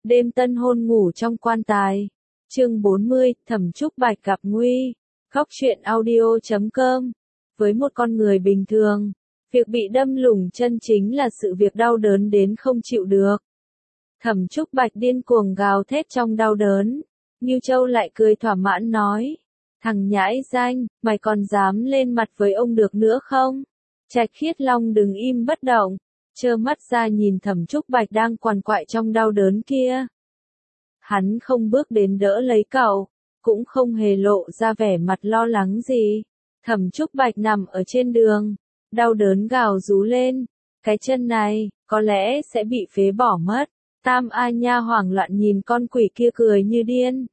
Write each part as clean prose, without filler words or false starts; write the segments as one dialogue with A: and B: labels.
A: Đêm tân hôn ngủ trong quan tài. Chương 40, Thẩm Trúc Bạch gặp nguy. Góc truyện audio.com. Với một con người bình thường, việc bị đâm lủng chân chính là sự việc đau đớn đến không chịu được. Thẩm Trúc Bạch điên cuồng gào thét trong đau đớn. Ngưu Châu lại cười thỏa mãn nói. Thằng nhãi danh, mày còn dám lên mặt với ông được nữa không? Trạch Khiết Long đừng im bất động, trơ mắt ra nhìn Thẩm Trúc Bạch đang quằn quại trong đau đớn kia. Hắn không bước đến đỡ lấy cậu, cũng không hề lộ ra vẻ mặt lo lắng gì. Thẩm Trúc Bạch nằm ở trên đường, đau đớn gào rú lên. Cái chân này, có lẽ sẽ bị phế bỏ mất. Tam A Nha hoảng loạn nhìn con quỷ kia cười như điên.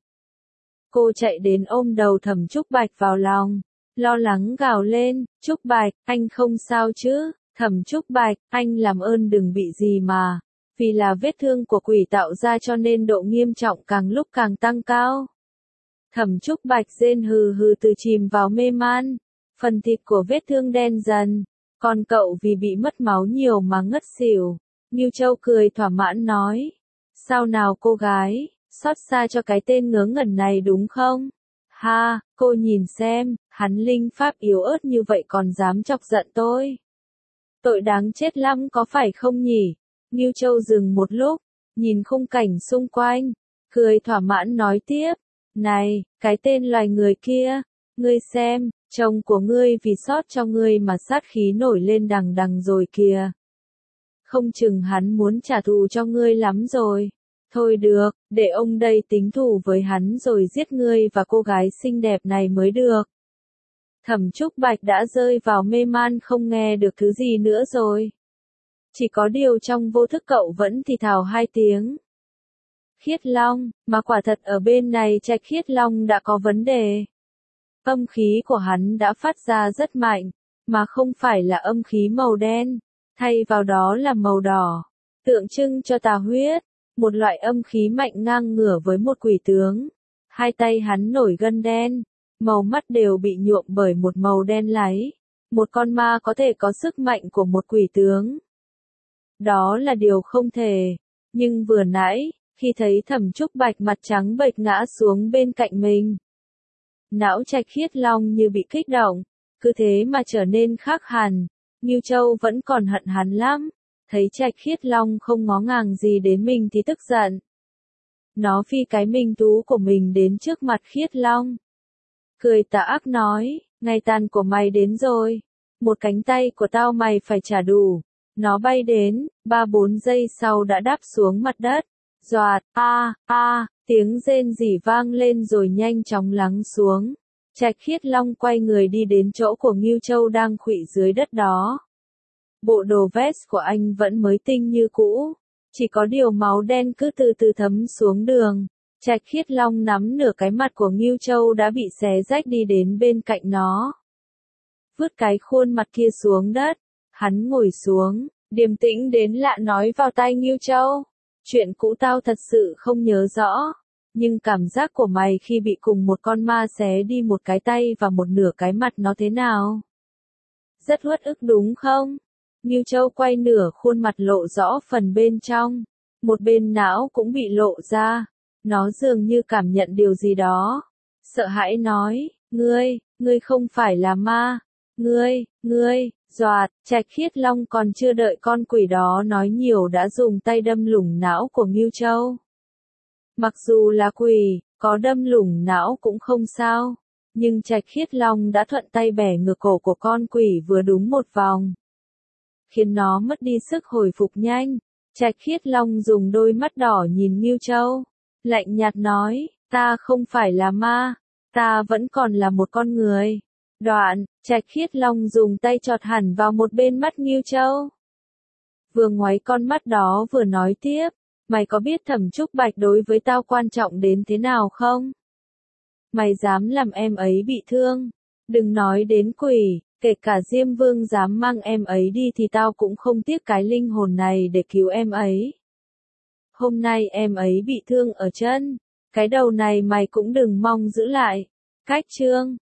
A: Cô chạy đến ôm đầu Thẩm Trúc Bạch vào lòng, lo lắng gào lên, Trúc Bạch, anh không sao chứ? Thẩm Trúc Bạch, anh làm ơn đừng bị gì mà. Vì là vết thương của quỷ tạo ra cho nên độ nghiêm trọng càng lúc càng tăng cao. Thẩm Trúc Bạch rên hừ hừ từ chìm vào mê man. Phần thịt của vết thương đen dần. Còn cậu vì bị mất máu nhiều mà ngất xỉu. Ngưu Châu cười thỏa mãn nói. Sao nào cô gái, xót xa cho cái tên ngớ ngẩn này đúng không? Ha, cô nhìn xem, hắn linh pháp yếu ớt như vậy còn dám chọc giận tôi. Tội đáng chết lắm có phải không nhỉ? Ngưu Châu dừng một lúc, nhìn khung cảnh xung quanh, cười thỏa mãn nói tiếp. Này, cái tên loài người kia, ngươi xem, chồng của ngươi vì sót cho ngươi mà sát khí nổi lên đằng đằng rồi kìa. Không chừng hắn muốn trả thù cho ngươi lắm rồi. Thôi được, để ông đây tính thù với hắn rồi giết ngươi và cô gái xinh đẹp này mới được. Thẩm Trúc Bạch đã rơi vào mê man không nghe được thứ gì nữa rồi. Chỉ có điều trong vô thức cậu vẫn thì thào hai tiếng. Khiết Long, mà quả thật ở bên này Trạch Khiết Long đã có vấn đề. Âm khí của hắn đã phát ra rất mạnh, mà không phải là âm khí màu đen, thay vào đó là màu đỏ, tượng trưng cho tà huyết, một loại âm khí mạnh ngang ngửa với một quỷ tướng. Hai tay hắn nổi gân đen, màu mắt đều bị nhuộm bởi một màu đen láy. Một con ma có thể có sức mạnh của một quỷ tướng. Đó là điều không thể. Nhưng vừa nãy, khi thấy Thẩm Trúc Bạch mặt trắng bệch ngã xuống bên cạnh mình, não Trạch Khiết Long như bị kích động, cứ thế mà trở nên khác hẳn. Ngưu Châu vẫn còn hận hắn lắm, thấy Trạch Khiết Long không ngó ngàng gì đến mình thì tức giận. Nó phi cái minh tú của mình đến trước mặt Khiết Long, cười tà ác nói, ngày tàn của mày đến rồi, một cánh tay của tao mày phải trả đủ. Nó bay đến, 3-4 giây sau đã đáp xuống mặt đất. Doạt, tiếng rên rỉ vang lên rồi nhanh chóng lắng xuống. Trạch Khiết Long quay người đi đến chỗ của Ngưu Châu đang khuỵu dưới đất đó. Bộ đồ vest của anh vẫn mới tinh như cũ, chỉ có điều máu đen cứ từ từ thấm xuống đường. Trạch Khiết Long nắm nửa cái mặt của Ngưu Châu đã bị xé rách đi đến bên cạnh nó. Vứt cái khuôn mặt kia xuống đất. Hắn ngồi xuống, điềm tĩnh đến lạ nói vào tai Ngưu Châu. Chuyện cũ tao thật sự không nhớ rõ. Nhưng cảm giác của mày khi bị cùng một con ma xé đi một cái tay và một nửa cái mặt nó thế nào? Rất uất ức đúng không? Ngưu Châu quay nửa khuôn mặt lộ rõ phần bên trong. Một bên não cũng bị lộ ra. Nó dường như cảm nhận điều gì đó. Sợ hãi nói, ngươi không phải là ma. Ngươi, Doạt, Trạch Khiết Long còn chưa đợi con quỷ đó nói nhiều đã dùng tay đâm lủng não của Ngưu Châu. Mặc dù là quỷ, có đâm lủng não cũng không sao, nhưng Trạch Khiết Long đã thuận tay bẻ ngược cổ của con quỷ vừa đúng một vòng, khiến nó mất đi sức hồi phục nhanh. Trạch Khiết Long dùng đôi mắt đỏ nhìn Ngưu Châu, lạnh nhạt nói, ta không phải là ma, ta vẫn còn là một con người. Đoạn, Trạch Khiết Long dùng tay chọt hẳn vào một bên mắt Ngưu Châu. Vừa ngoáy con mắt đó vừa nói tiếp, mày có biết Thẩm Trúc Bạch đối với tao quan trọng đến thế nào không? Mày dám làm em ấy bị thương, đừng nói đến quỷ, kể cả Diêm Vương dám mang em ấy đi thì tao cũng không tiếc cái linh hồn này để cứu em ấy. Hôm nay em ấy bị thương ở chân, cái đầu này mày cũng đừng mong giữ lại. Cách chương